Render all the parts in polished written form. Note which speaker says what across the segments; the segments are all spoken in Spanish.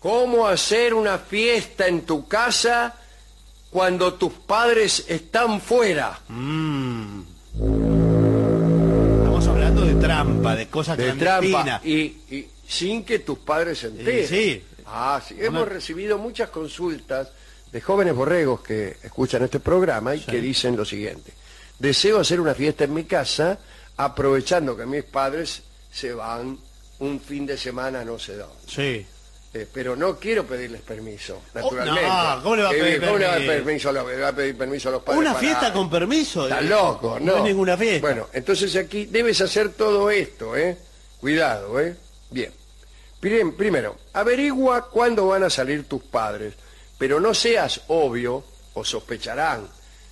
Speaker 1: ¿Cómo hacer una fiesta en tu casa cuando tus padres están fuera?
Speaker 2: Estamos hablando de trampa, de cosas
Speaker 1: De
Speaker 2: clandestinas.
Speaker 1: trampa y sin que tus padres se enteren.
Speaker 2: Sí.
Speaker 1: Sí. Hemos recibido muchas consultas de jóvenes borregos que escuchan este programa y que dicen lo siguiente: deseo hacer una fiesta en mi casa aprovechando que mis padres se van un fin de semana no sé dónde.
Speaker 2: Sí.
Speaker 1: Pero no quiero pedirles permiso, naturalmente.
Speaker 2: No, ¿cómo le va a pedir
Speaker 1: ¿Cómo le va a
Speaker 2: permiso?
Speaker 1: pedir permiso a los padres?
Speaker 2: ¿Una fiesta con permiso?
Speaker 1: Está loco, ¿no?
Speaker 2: No es ninguna fiesta.
Speaker 1: Bueno, entonces aquí debes hacer todo esto, ¿eh? Cuidado, ¿eh? Bien. Primero, averigua cuándo van a salir tus padres, pero no seas obvio o sospecharán.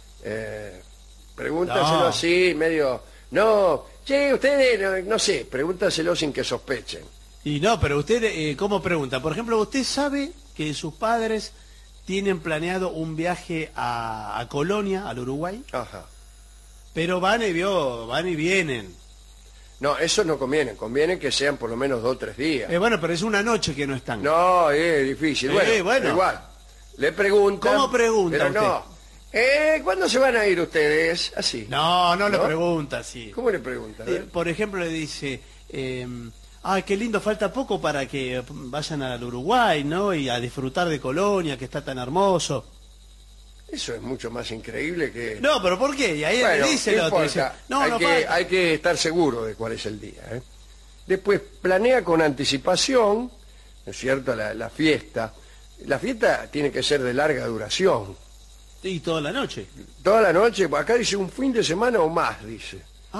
Speaker 1: Pregúntaselo así, medio... No, che, ustedes, no sé, pregúntaselo sin que sospechen.
Speaker 2: Y no, pero usted, ¿cómo pregunta? Por ejemplo, ¿usted sabe que sus padres tienen planeado un viaje a Colonia, al Uruguay?
Speaker 1: Ajá.
Speaker 2: Pero van y vienen.
Speaker 1: No, eso no conviene. Conviene que sean por lo menos 2 o 3 días.
Speaker 2: Bueno, pero es una noche que no están.
Speaker 1: No, es difícil. Bueno, igual. Le preguntan.
Speaker 2: ¿Cómo pregunta
Speaker 1: pero
Speaker 2: usted?
Speaker 1: No. ¿Cuándo se van a ir ustedes? Así.
Speaker 2: No le pregunta así.
Speaker 1: ¿Cómo le pregunta?
Speaker 2: Por ejemplo, le dice... ay, qué lindo, falta poco para que vayan al Uruguay, ¿no? Y a disfrutar de Colonia, que está tan hermoso.
Speaker 1: Eso es mucho más increíble que...
Speaker 2: No, pero ¿por qué? Y ahí
Speaker 1: Bueno,
Speaker 2: le dice
Speaker 1: no
Speaker 2: lo otro.
Speaker 1: importa.
Speaker 2: Dice,
Speaker 1: Hay que estar seguro de cuál es el día, ¿eh? Después, planea con anticipación, ¿no es cierto?, la fiesta. La fiesta tiene que ser de larga duración.
Speaker 2: Y toda la noche.
Speaker 1: Toda la noche, acá dice un fin de semana o más, dice.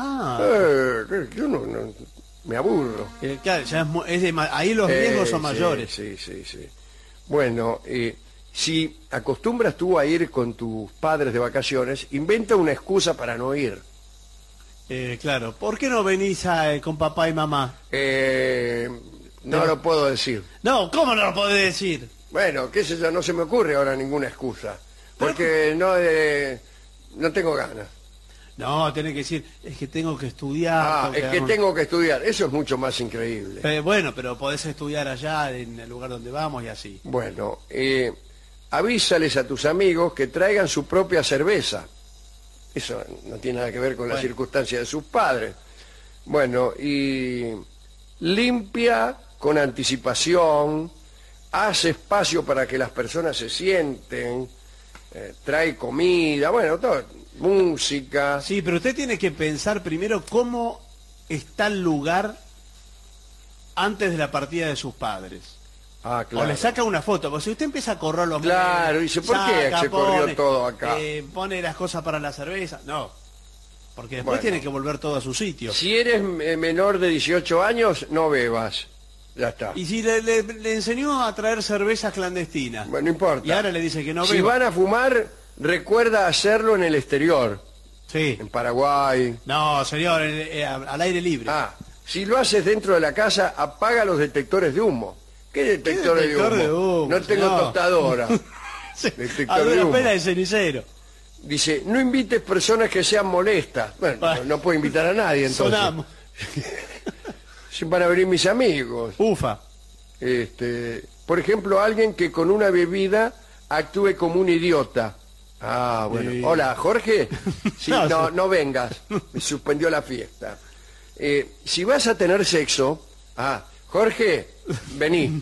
Speaker 1: Yo no me aburro.
Speaker 2: Claro, ya ahí los riesgos son mayores.
Speaker 1: Sí. Bueno, si acostumbras tú a ir con tus padres de vacaciones, inventa una excusa para no ir.
Speaker 2: Claro, ¿por qué no venís con papá y mamá?
Speaker 1: No lo puedo decir.
Speaker 2: No, ¿cómo no lo podés decir?
Speaker 1: Bueno, qué sé yo, no se me ocurre ahora ninguna excusa. Porque no tengo ganas.
Speaker 2: No, tenés que decir, es que tengo que estudiar.
Speaker 1: Es que tengo que estudiar. Eso es mucho más increíble.
Speaker 2: Bueno, pero podés estudiar allá, en el lugar donde vamos y así.
Speaker 1: Bueno, avísales a tus amigos que traigan su propia cerveza. Eso no tiene nada que ver con la circunstancia de sus padres. Bueno, y limpia con anticipación, haz espacio para que las personas se sienten, trae comida, bueno, todo, música.
Speaker 2: Sí, pero usted tiene que pensar primero cómo está el lugar antes de la partida de sus padres.
Speaker 1: Claro.
Speaker 2: O le saca una foto, porque si usted empieza a correr los
Speaker 1: Claro, dice, ¿por qué se corrió todo acá?
Speaker 2: Pone las cosas para la cerveza. No, porque después tiene que volver todo a su sitio.
Speaker 1: Si eres menor de 18 años, no bebas. Ya está.
Speaker 2: Y si le enseñó a traer cervezas clandestinas.
Speaker 1: Bueno, no importa.
Speaker 2: Y ahora le dice que no beba.
Speaker 1: Si van a fumar, recuerda hacerlo en el exterior.
Speaker 2: Sí.
Speaker 1: En Paraguay.
Speaker 2: No, señor, al aire libre.
Speaker 1: Si lo haces dentro de la casa, apaga los detectores de humo. ¿Qué detectores de humo? No tengo tostadora.
Speaker 2: A dura pena de cenicero.
Speaker 1: Dice, no invites personas que sean molestas. Bueno, no puedo invitar a nadie entonces.
Speaker 2: Sonamos.
Speaker 1: Van a venir mis amigos.
Speaker 2: Ufa.
Speaker 1: Por ejemplo, alguien que con una bebida actúe como un idiota. Bueno. Sí. Hola, Jorge. Sí, no vengas. Me suspendió la fiesta. Si vas a tener sexo... Jorge, vení.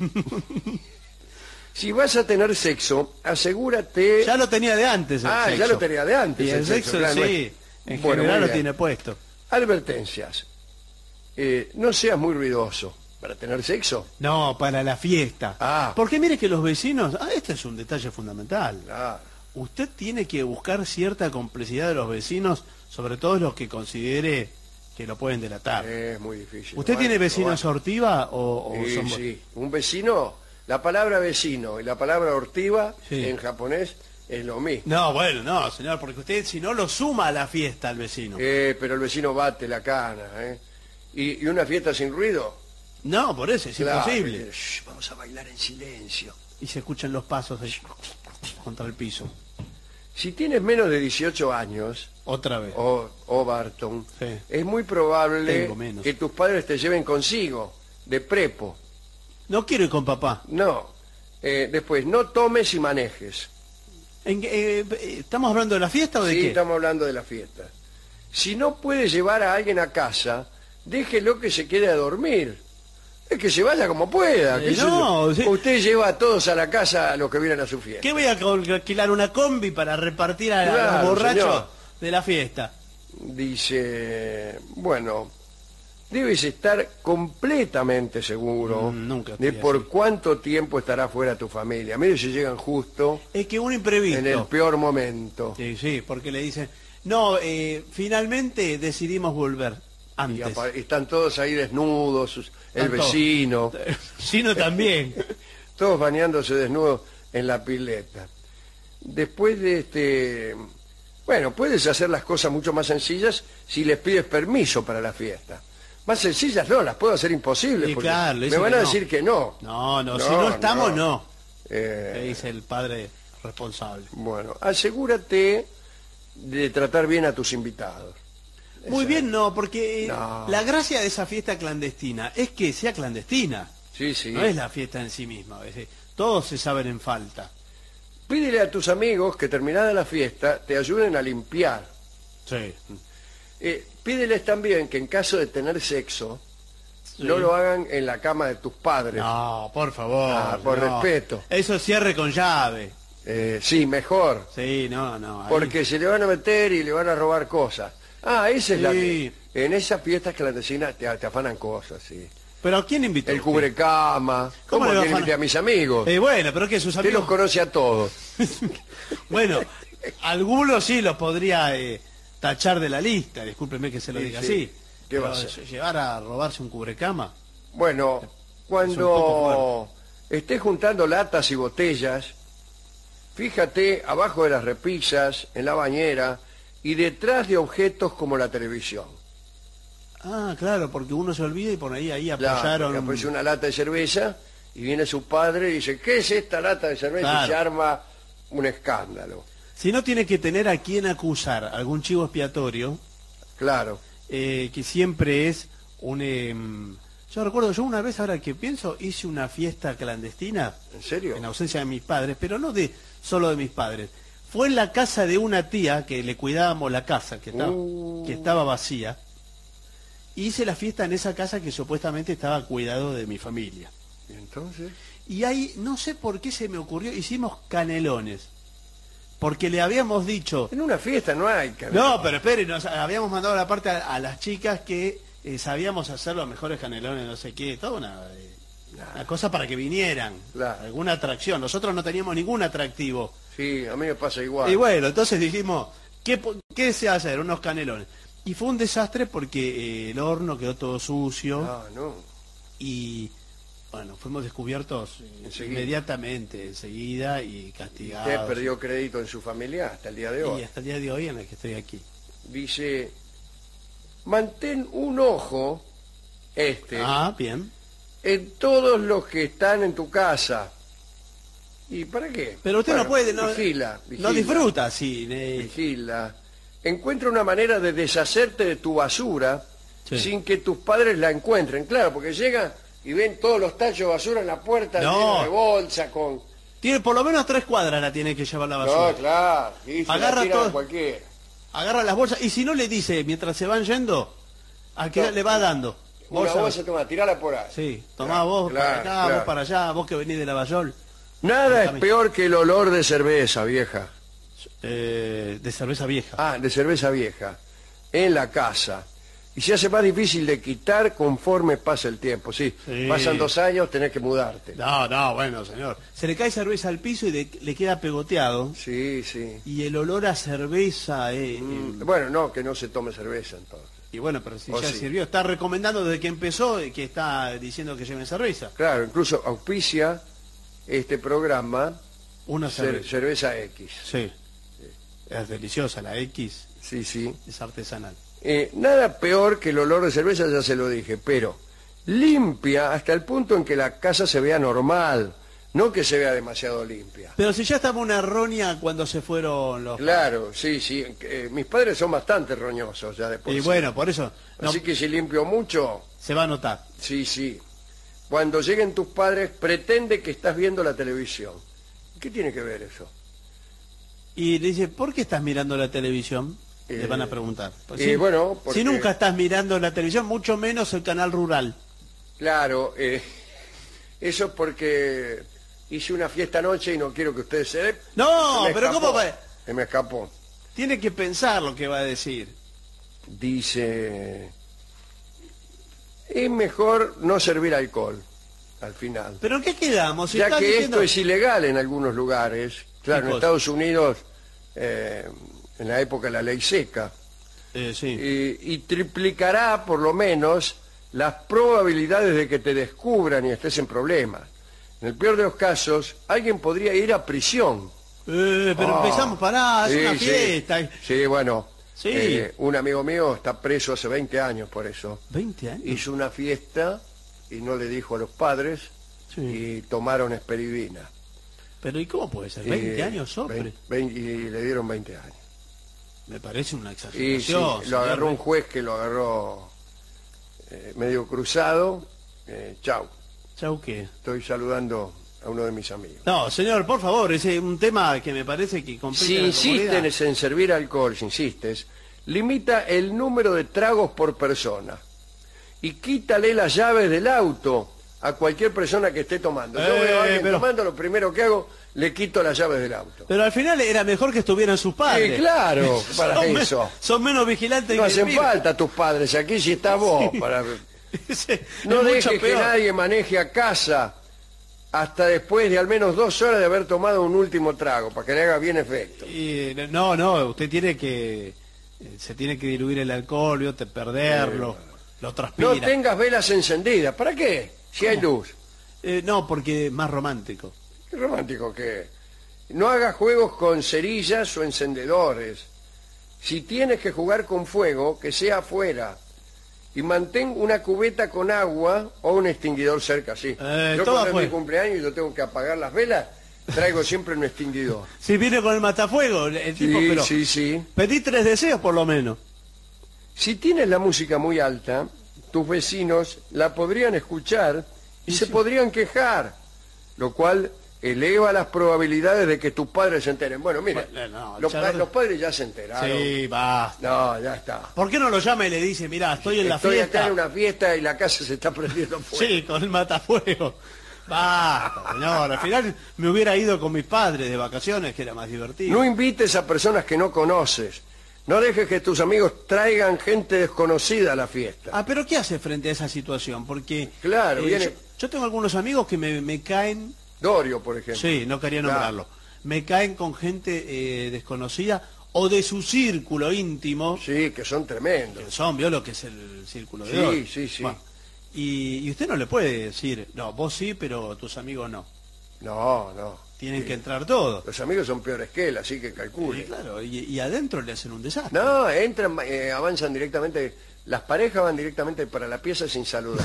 Speaker 1: Si vas a tener sexo, asegúrate...
Speaker 2: Ya lo tenía de antes el sexo.
Speaker 1: Ya lo tenía de antes.
Speaker 2: Y el sexo claro, sí, en general lo tiene puesto.
Speaker 1: Advertencias. No seas muy ruidoso. ¿Para tener sexo?
Speaker 2: No, para la fiesta. Porque mire que los vecinos... este es un detalle fundamental. Usted tiene que buscar cierta complicidad de los vecinos, sobre todo los que considere que lo pueden delatar.
Speaker 1: Es muy difícil.
Speaker 2: ¿Usted tiene vecinos ortiva o son...
Speaker 1: Sí, un vecino... La palabra vecino y la palabra ortiva en japonés es lo mismo.
Speaker 2: No, bueno, no, señor, porque usted si no lo suma a la fiesta al vecino.
Speaker 1: Pero el vecino bate la cana, ¿Y una fiesta sin ruido?
Speaker 2: No, por eso es imposible.
Speaker 1: Vamos a bailar en silencio.
Speaker 2: Y se escuchan los pasos ahí, contra el piso.
Speaker 1: Si tienes menos de 18 años...
Speaker 2: Otra vez.
Speaker 1: Barton, es muy probable que tus padres te lleven consigo, de prepo.
Speaker 2: No quiero ir con papá.
Speaker 1: No. Después, no tomes y manejes.
Speaker 2: ¿Estamos hablando de la fiesta o de qué?
Speaker 1: Sí, estamos hablando de la fiesta. Si no puede llevar a alguien a casa, déjelo que se quede a dormir. Es que se vaya como pueda.
Speaker 2: No, sí.
Speaker 1: Usted lleva a todos a la casa a los que vienen a su fiesta.
Speaker 2: ¿Qué voy a alquilar una combi para repartir a
Speaker 1: Claro,
Speaker 2: los borrachos
Speaker 1: señor.
Speaker 2: de la fiesta?
Speaker 1: Dice, bueno, debes estar completamente seguro
Speaker 2: nunca
Speaker 1: de
Speaker 2: estoy
Speaker 1: por
Speaker 2: así.
Speaker 1: cuánto tiempo estará fuera tu familia. Mire si llegan justo
Speaker 2: Es que un imprevisto.
Speaker 1: en el peor momento.
Speaker 2: Sí, sí, porque le dicen, no, finalmente decidimos volver
Speaker 1: Y
Speaker 2: antes.
Speaker 1: están todos ahí desnudos, el
Speaker 2: Están todos.
Speaker 1: vecino,
Speaker 2: Sino también.
Speaker 1: todos bañándose desnudos en la pileta. Después de bueno, puedes hacer las cosas mucho más sencillas si les pides permiso para la fiesta. Más sencillas no, las puedo hacer imposibles,
Speaker 2: Sí,
Speaker 1: porque
Speaker 2: claro, le
Speaker 1: me
Speaker 2: dicen
Speaker 1: van
Speaker 2: que
Speaker 1: a
Speaker 2: no.
Speaker 1: decir que no.
Speaker 2: No, si no estamos, no.
Speaker 1: Eh,
Speaker 2: Le dice el padre responsable.
Speaker 1: Bueno, asegúrate de tratar bien a tus invitados.
Speaker 2: Muy bien, no, porque
Speaker 1: No.
Speaker 2: la gracia de esa fiesta clandestina es que sea clandestina.
Speaker 1: Sí, sí.
Speaker 2: No es la fiesta en sí misma. Es decir, todos se saben en falta.
Speaker 1: Pídele a tus amigos que terminada la fiesta te ayuden a limpiar.
Speaker 2: Sí.
Speaker 1: Pídeles también que en caso de tener sexo,
Speaker 2: Sí.
Speaker 1: no lo hagan en la cama de tus padres.
Speaker 2: No, por favor.
Speaker 1: Por
Speaker 2: no.
Speaker 1: respeto.
Speaker 2: Eso cierre con llave.
Speaker 1: Sí, mejor.
Speaker 2: Sí, no. ahí.
Speaker 1: Porque se le van a meter y le van a robar cosas. Esa es la
Speaker 2: Sí.
Speaker 1: que... En esas fiestas clandestinas te afanan cosas, sí.
Speaker 2: ¿Pero a quién invitó?
Speaker 1: El
Speaker 2: usted?
Speaker 1: cubrecama.
Speaker 2: ¿Cómo le va a
Speaker 1: quiere
Speaker 2: afanar?
Speaker 1: invitar a mis amigos?
Speaker 2: Bueno, pero que sus
Speaker 1: Usted los
Speaker 2: amigos...
Speaker 1: conoce a todos.
Speaker 2: Bueno, algunos sí los podría tachar de la lista, discúlpeme que se lo
Speaker 1: Sí,
Speaker 2: diga
Speaker 1: sí.
Speaker 2: así.
Speaker 1: ¿Qué va a
Speaker 2: Pero
Speaker 1: hacer?
Speaker 2: llevar a robarse un cubrecama.
Speaker 1: Bueno, cuando estés juntando latas y botellas, fíjate abajo de las repisas, en la bañera y detrás de objetos como la televisión.
Speaker 2: Ah, claro, porque uno se olvida y por ahí
Speaker 1: Claro,
Speaker 2: apoyaron...
Speaker 1: porque aparece una lata de cerveza y viene su padre y dice, ¿qué es esta lata de cerveza?
Speaker 2: Claro.
Speaker 1: Y se arma un escándalo.
Speaker 2: Si no tiene que tener a quien acusar, algún chivo expiatorio,
Speaker 1: Claro.
Speaker 2: que siempre es un... yo recuerdo, yo una vez, ahora que pienso, hice una fiesta clandestina,
Speaker 1: ¿En serio?
Speaker 2: en ausencia de mis padres, pero no solo de mis padres. Fue en la casa de una tía que le cuidábamos la casa, que estaba vacía. Hice la fiesta en esa casa que supuestamente estaba a cuidado de mi familia.
Speaker 1: ¿Y entonces?
Speaker 2: Y ahí, no sé por qué se me ocurrió, hicimos canelones. Porque le habíamos dicho...
Speaker 1: En una fiesta no hay canela.
Speaker 2: No, pero espere, nos habíamos mandado la parte a las chicas que sabíamos hacer los mejores canelones, no sé qué, toda una cosa para que vinieran.
Speaker 1: Claro.
Speaker 2: Alguna atracción. Nosotros no teníamos ningún atractivo.
Speaker 1: Sí, a mí me pasa igual.
Speaker 2: Y bueno, entonces dijimos, ¿qué se hacer? Unos canelones. Y fue un desastre porque el horno quedó todo sucio
Speaker 1: No.
Speaker 2: y, bueno, fuimos descubiertos
Speaker 1: Enseguida.
Speaker 2: inmediatamente, enseguida, y castigados.
Speaker 1: Usted perdió crédito en su familia hasta el día de hoy.
Speaker 2: Y hasta el día de hoy en el que estoy aquí.
Speaker 1: Dice, mantén un ojo,
Speaker 2: Ah, bien.
Speaker 1: en todos los que están en tu casa. ¿Y para qué?
Speaker 2: Pero usted
Speaker 1: Bueno,
Speaker 2: no puede, no,
Speaker 1: vigila.
Speaker 2: no disfruta así.
Speaker 1: Vigila. Encuentra una manera de deshacerte de tu basura
Speaker 2: Sí.
Speaker 1: sin que tus padres la encuentren. Claro, porque llegan y ven todos los tachos de basura en la puerta,
Speaker 2: No.
Speaker 1: llenos de bolsa, con...
Speaker 2: Tiene por lo menos 3 cuadras la tiene que llevar la basura.
Speaker 1: No, claro. Y se
Speaker 2: Agarra
Speaker 1: la tiran a
Speaker 2: todo.
Speaker 1: cualquiera.
Speaker 2: Agarra las bolsas y si no le dice mientras se van yendo, ¿a qué
Speaker 1: No.
Speaker 2: le va dando?
Speaker 1: Una bolsa, toma, tirala por ahí.
Speaker 2: Sí, tomá
Speaker 1: Claro,
Speaker 2: vos para
Speaker 1: claro,
Speaker 2: acá,
Speaker 1: claro.
Speaker 2: vos para allá, vos que venís de Lavallol.
Speaker 1: Nada es
Speaker 2: Déjame.
Speaker 1: peor que el olor de cerveza vieja.
Speaker 2: De cerveza vieja.
Speaker 1: De cerveza vieja. En la casa. Y se hace más difícil de quitar conforme pasa el tiempo. Sí,
Speaker 2: Sí.
Speaker 1: pasan 2 años, tenés que mudarte.
Speaker 2: No, bueno, señor. Se le cae cerveza al piso y le queda pegoteado.
Speaker 1: Sí, sí.
Speaker 2: Y el olor a cerveza...
Speaker 1: Bueno, no, que no se tome cerveza entonces.
Speaker 2: y bueno, pero si
Speaker 1: O
Speaker 2: ya
Speaker 1: sí.
Speaker 2: sirvió. Está recomendando desde que empezó que está diciendo que lleven cerveza.
Speaker 1: Claro, incluso auspicia este programa
Speaker 2: Una cerveza.
Speaker 1: Cerveza X.
Speaker 2: Sí. Es deliciosa la X,
Speaker 1: Sí, sí.
Speaker 2: es artesanal.
Speaker 1: Nada peor que el olor de cerveza, ya se lo dije, pero limpia hasta el punto en que la casa se vea normal, no que se vea demasiado limpia.
Speaker 2: Pero si ya estaba una errónea cuando se fueron los...
Speaker 1: Claro, sí, sí. Mis padres son bastante roñosos ya después.
Speaker 2: Y bueno, por eso no,
Speaker 1: Así que si limpio mucho,
Speaker 2: se va a notar.
Speaker 1: sí, sí. cuando lleguen tus padres, pretende que estás viendo la televisión. ¿Qué tiene que ver eso?
Speaker 2: Y le dice, ¿por qué estás mirando la televisión? Le van a preguntar. Pues si,
Speaker 1: bueno, porque...
Speaker 2: si nunca estás mirando la televisión, mucho menos el canal rural.
Speaker 1: Claro, eso es porque hice una fiesta anoche y no quiero que ustedes se den.
Speaker 2: No, pero ¿cómo va?
Speaker 1: Se me escapó.
Speaker 2: Tiene que pensar lo que va a decir.
Speaker 1: Dice, es mejor no servir alcohol al final.
Speaker 2: ¿Pero en qué quedamos?
Speaker 1: Ya que esto es ilegal en algunos lugares. Claro, en Estados Unidos, en la época de la ley seca.
Speaker 2: Sí.
Speaker 1: Y triplicará por lo menos las probabilidades de que te descubran y estés en problemas. En el peor de los casos, alguien podría ir a prisión.
Speaker 2: Pero empezamos, pará, es una fiesta.
Speaker 1: Sí, bueno,
Speaker 2: sí.
Speaker 1: Un amigo mío está preso hace 20 años por eso.
Speaker 2: ¿20 años?
Speaker 1: Hizo una fiesta y no le dijo a los padres y tomaron esperidina.
Speaker 2: Pero ¿y cómo puede ser? ¿20 años sobre?
Speaker 1: Y le dieron 20 años.
Speaker 2: Me parece una exageración.
Speaker 1: Y sí, lo agarró un juez que lo agarró medio cruzado. Chau.
Speaker 2: ¿Chau qué?
Speaker 1: Estoy saludando a uno de mis amigos.
Speaker 2: No, señor, por favor, es un tema que me parece que complica
Speaker 1: si insistes en servir alcohol, si insistes, limita el número de tragos por persona y quítale las llaves del auto a cualquier persona que esté tomando. Yo veo a alguien tomando, lo primero que hago, le quito las llaves del auto.
Speaker 2: Pero al final era mejor que estuvieran sus padres.
Speaker 1: Sí, claro, para eso.
Speaker 2: Son menos vigilantes.
Speaker 1: No hacen falta tus padres, aquí si estás vos. Para... No dejes que nadie maneje a casa hasta después de al menos 2 horas de haber tomado un último trago, para que le haga bien efecto.
Speaker 2: No, usted tiene que... Se tiene que diluir el alcohol, perderlo, lo transpira.
Speaker 1: No tengas velas encendidas, ¿para qué? Si hay luz.
Speaker 2: No, porque es más romántico.
Speaker 1: ¿Qué romántico que es? No hagas juegos con cerillas o encendedores. Si tienes que jugar con fuego, que sea afuera. Y mantén una cubeta con agua o un extinguidor cerca, sí. Yo cuando es mi cumpleaños y yo tengo que apagar las velas, traigo siempre un extinguidor.
Speaker 2: Si viene con el matafuego, el tipo, pero
Speaker 1: sí.
Speaker 2: Pedí 3 deseos por lo menos.
Speaker 1: Si tienes la música muy alta, tus vecinos la podrían escuchar y se podrían quejar, lo cual eleva las probabilidades de que tus padres se enteren. Bueno, mire, los padres ya se enteraron.
Speaker 2: Sí, va.
Speaker 1: No, ya está.
Speaker 2: ¿Por qué no lo llama y le dice, mirá, estoy en la fiesta?
Speaker 1: Estoy acá en una fiesta y la casa se está prendiendo fuego.
Speaker 2: Sí, con el matafuego. Basta, señor. Al final me hubiera ido con mis padres de vacaciones, que era más divertido.
Speaker 1: No invites a personas que no conoces. No dejes que tus amigos traigan gente desconocida a la fiesta.
Speaker 2: Ah, pero ¿qué hace frente a esa situación? Porque
Speaker 1: claro, viene...
Speaker 2: yo tengo algunos amigos que me caen...
Speaker 1: Dorio, por ejemplo.
Speaker 2: Sí, no quería nombrarlo. Me caen con gente desconocida o de su círculo íntimo.
Speaker 1: Sí, que son tremendos.
Speaker 2: Que son, vio lo que es el círculo de Dorio.
Speaker 1: Sí.
Speaker 2: Bueno, y usted no le puede decir, no, vos sí, pero tus amigos no.
Speaker 1: No.
Speaker 2: Tienen que entrar todos.
Speaker 1: Los amigos son peores que él, así que calcule.
Speaker 2: Sí, claro, y adentro le hacen un desastre.
Speaker 1: No, entran, avanzan directamente, las parejas van directamente para la pieza sin saludar.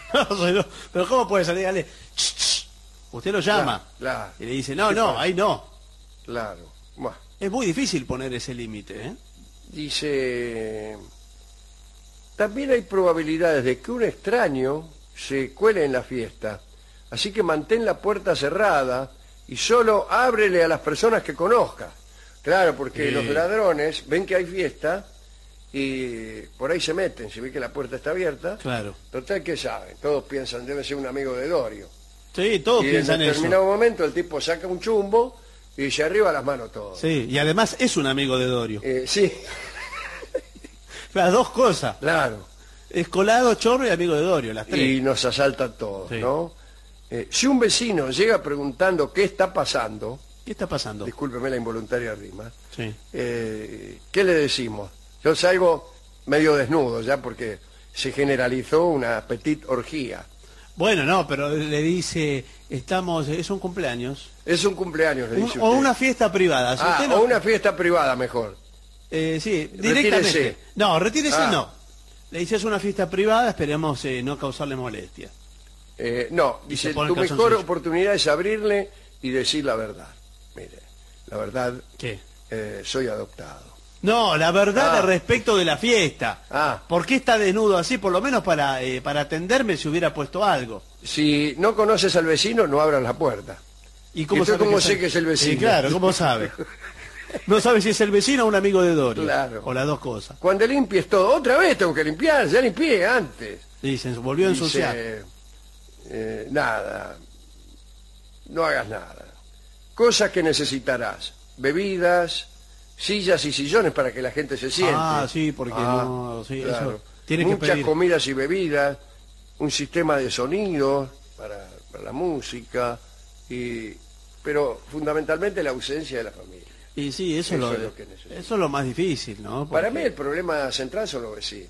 Speaker 2: Pero ¿cómo puede salir? Dale, usted lo llama
Speaker 1: claro.
Speaker 2: Y le dice, no, ahí no.
Speaker 1: Claro. Bueno.
Speaker 2: Es muy difícil poner ese límite, ¿eh?
Speaker 1: Dice, también hay probabilidades de que un extraño se cuele en la fiesta, así que mantén la puerta cerrada y solo ábrele a las personas que conozcas. Claro, porque los ladrones ven que hay fiesta y por ahí se meten, si ven que la puerta está abierta.
Speaker 2: Claro.
Speaker 1: Total, ¿qué saben? Todos piensan, debe ser un amigo de Dorio.
Speaker 2: Sí, todos piensan eso.
Speaker 1: Y en determinado momento el tipo saca un chumbo y se arriba las manos todos.
Speaker 2: Sí, y además es un amigo de Dorio.
Speaker 1: Sí.
Speaker 2: Las dos cosas.
Speaker 1: Claro.
Speaker 2: Es colado, chorro y amigo de Dorio, las 3.
Speaker 1: Y nos asaltan todos, ¿no? Si un vecino llega preguntando qué está pasando...
Speaker 2: ¿Qué está pasando?
Speaker 1: Discúlpeme la involuntaria rima.
Speaker 2: Sí.
Speaker 1: ¿Qué le decimos? Yo salgo medio desnudo ya porque se generalizó una petite orgía.
Speaker 2: Bueno, no, pero le dice, es un cumpleaños.
Speaker 1: Es un cumpleaños, le dice usted.
Speaker 2: O una fiesta privada. Si
Speaker 1: o una fiesta privada, mejor.
Speaker 2: Sí, directamente.
Speaker 1: Retírese.
Speaker 2: No, retírese no. Le dice, es una fiesta privada, esperemos no causarle molestia.
Speaker 1: No, dice, tu mejor oportunidad es abrirle y decir la verdad. Mire, la verdad,
Speaker 2: ¿qué?
Speaker 1: Soy adoptado.
Speaker 2: No, la verdad respecto de la fiesta. ¿Por qué está desnudo así? Por lo menos para atenderme si hubiera puesto algo.
Speaker 1: Si no conoces al vecino, no abras la puerta.
Speaker 2: ¿Y cómo sé que es el vecino? Sí, claro, ¿cómo sabe? No sabe si es el vecino o un amigo de Dorio.
Speaker 1: Claro.
Speaker 2: O las dos cosas.
Speaker 1: Cuando limpies todo, otra vez tengo que limpiar, ya limpié antes.
Speaker 2: Y se volvió a ensuciar.
Speaker 1: Nada, no hagas nada. Cosas que necesitarás: bebidas, sillas y sillones para que la gente se siente.
Speaker 2: Sí, porque no, sí,
Speaker 1: claro.
Speaker 2: Eso tiene
Speaker 1: Muchas
Speaker 2: que pedir.
Speaker 1: Comidas y bebidas, un sistema de sonido para la música, pero fundamentalmente la ausencia de la familia.
Speaker 2: Y sí, eso es lo más difícil, ¿no?
Speaker 1: Para mí el problema central son los vecinos.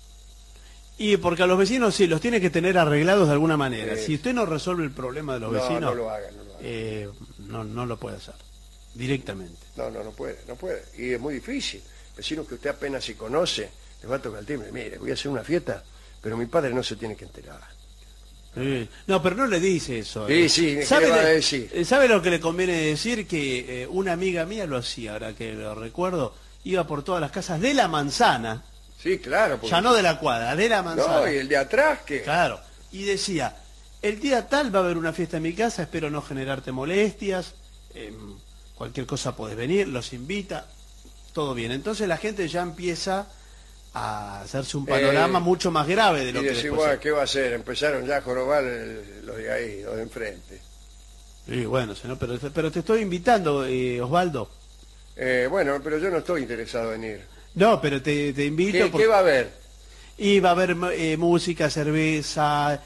Speaker 2: Y porque a los vecinos sí, los tiene que tener arreglados de alguna manera. Si usted no resuelve el problema de los vecinos...
Speaker 1: No lo haga.
Speaker 2: No lo puede hacer, directamente.
Speaker 1: No puede. Y es muy difícil. Vecinos que usted apenas si conoce, les va a tocar el timbre. Mire, voy a hacer una fiesta, pero mi padre no se tiene que enterar.
Speaker 2: No, pero no le dice eso.
Speaker 1: Sí, ¿qué le va a decir?
Speaker 2: ¿Sabe lo que le conviene decir? Que una amiga mía lo hacía, ahora que lo recuerdo, iba por todas las casas de la manzana.
Speaker 1: Sí, claro.
Speaker 2: Ya no de la cuadra, de la manzana.
Speaker 1: No, y el de atrás, ¿qué?
Speaker 2: Claro, y decía, el día tal va a haber una fiesta en mi casa, espero no generarte molestias, cualquier cosa podés venir, los invita, todo bien. Entonces la gente ya empieza a hacerse un panorama mucho más grave de lo que
Speaker 1: decir, bueno, ¿qué va a hacer? Empezaron ya a jorobar los de ahí, los de enfrente.
Speaker 2: Sí, bueno, pero te estoy invitando, Osvaldo.
Speaker 1: Bueno, pero yo no estoy interesado en ir.
Speaker 2: No, pero te invito.
Speaker 1: ¿Qué va a haber?
Speaker 2: Y va a haber música, cerveza,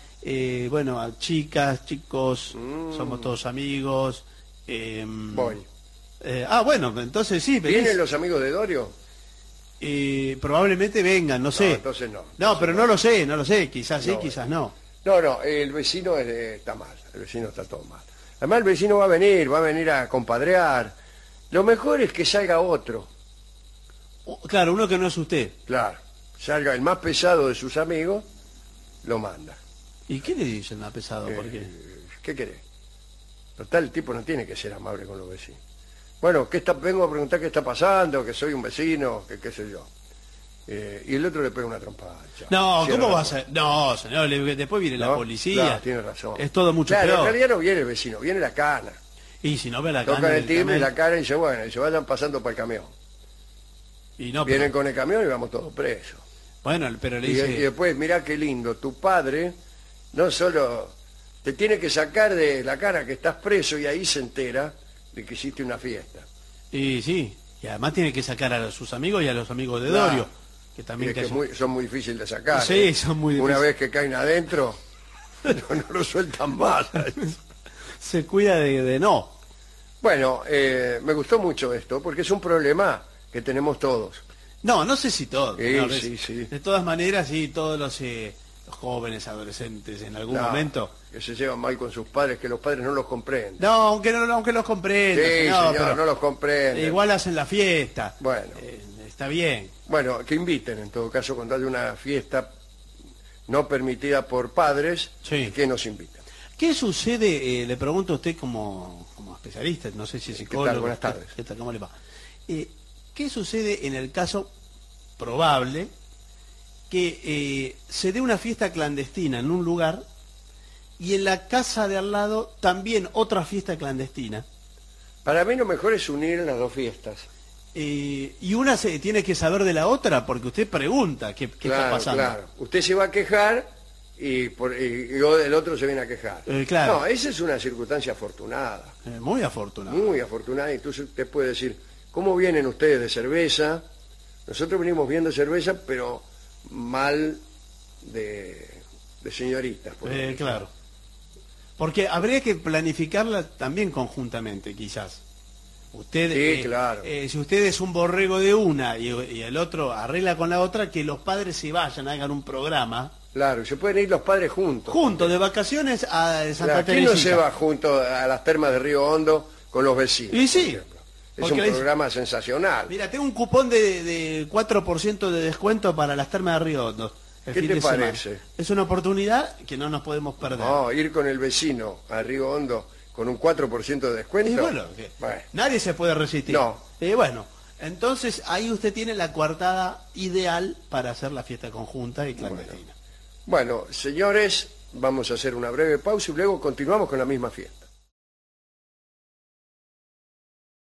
Speaker 2: chicas, chicos, somos todos amigos.
Speaker 1: Voy.
Speaker 2: Bueno, entonces sí.
Speaker 1: ¿Vienen los amigos de Dorio?
Speaker 2: Probablemente vengan, no sé.
Speaker 1: Entonces no.
Speaker 2: No, pero no lo sé, quizás sí, quizás no.
Speaker 1: No, el vecino está mal, el vecino está todo mal. Además el vecino va a venir a compadrear. Lo mejor es que salga otro.
Speaker 2: Claro, uno que no es usted.
Speaker 1: Claro, salga el más pesado de sus amigos, lo manda.
Speaker 2: ¿Y qué le dice el más pesado? ¿Por qué?
Speaker 1: ¿Qué querés? Total, el tipo no tiene que ser amable con los vecinos. Bueno, vengo a preguntar qué está pasando, que soy un vecino, que qué sé yo. Y el otro le pega una trompada.
Speaker 2: No, ¿cómo va a ser? No, señor, después viene la policía.
Speaker 1: Claro, tiene razón.
Speaker 2: Es todo mucho peor.
Speaker 1: En realidad no viene el vecino, viene la cana.
Speaker 2: Y si no ve la cana...
Speaker 1: Tocan el timbre y la cana y dice, bueno, y se vayan pasando por el camión. Vienen con el camión y vamos todos presos.
Speaker 2: Bueno, pero le dice...
Speaker 1: Y después, mirá qué lindo, tu padre no solo te tiene que sacar de la cara que estás preso y ahí se entera de que hiciste una fiesta.
Speaker 2: Y sí, y además tiene que sacar a sus amigos y a los amigos de Dorio, que también
Speaker 1: son muy difíciles de sacar.
Speaker 2: Sí, son muy difíciles.
Speaker 1: Una vez que caen adentro, no lo sueltan más.
Speaker 2: Se cuida de no.
Speaker 1: Bueno, me gustó mucho esto, porque es un problema que tenemos todos.
Speaker 2: No sé si todos.
Speaker 1: Sí.
Speaker 2: De todas maneras, sí, todos los jóvenes, adolescentes, en algún momento...
Speaker 1: Que se llevan mal con sus padres, que los padres no los comprenden.
Speaker 2: No, aunque los comprendan.
Speaker 1: Sí, señor, pero no los comprenden.
Speaker 2: Igual hacen la fiesta.
Speaker 1: Bueno.
Speaker 2: Está bien.
Speaker 1: Bueno, que inviten, en todo caso, cuando haya una fiesta no permitida por padres, que nos inviten.
Speaker 2: ¿Qué sucede, le pregunto a usted como especialista, no sé si es psicólogo...
Speaker 1: ¿Qué tal? Buenas tardes.
Speaker 2: ¿Qué tal? ¿Cómo le va? ¿Qué sucede en el caso probable que se dé una fiesta clandestina en un lugar y en la casa de al lado también otra fiesta clandestina?
Speaker 1: Para mí lo mejor es unir las dos fiestas.
Speaker 2: Y una se tiene que saber de la otra porque usted pregunta qué está pasando. Claro,
Speaker 1: usted se va a quejar y el otro se viene a quejar.
Speaker 2: Claro.
Speaker 1: No, esa es una circunstancia afortunada.
Speaker 2: Muy afortunada.
Speaker 1: Muy afortunada, y entonces usted puede decir, ¿cómo vienen ustedes de cerveza? Nosotros venimos bien de cerveza, pero mal de señoritas.
Speaker 2: Claro. Porque habría que planificarla también conjuntamente, quizás. Usted,
Speaker 1: claro.
Speaker 2: Si usted es un borrego de una y el otro arregla con la otra, que los padres se vayan, hagan un programa.
Speaker 1: Claro, se pueden ir los padres juntos.
Speaker 2: Juntos, de vacaciones a Santa Teresita.
Speaker 1: ¿Quién no se va junto a las termas de Río Hondo con los vecinos?
Speaker 2: Y sí.
Speaker 1: Es un programa sensacional.
Speaker 2: Mira, tengo un cupón de 4% de descuento para las termas de Río Hondo.
Speaker 1: ¿Qué te parece?
Speaker 2: Es una oportunidad que no nos podemos perder.
Speaker 1: No, ir con el vecino a Río Hondo con un 4% de descuento.
Speaker 2: Y bueno, nadie se puede resistir.
Speaker 1: No.
Speaker 2: Bueno, Entonces ahí usted tiene la coartada ideal para hacer la fiesta conjunta y clandestina.
Speaker 1: Bueno, señores, vamos a hacer una breve pausa y luego continuamos con la misma fiesta.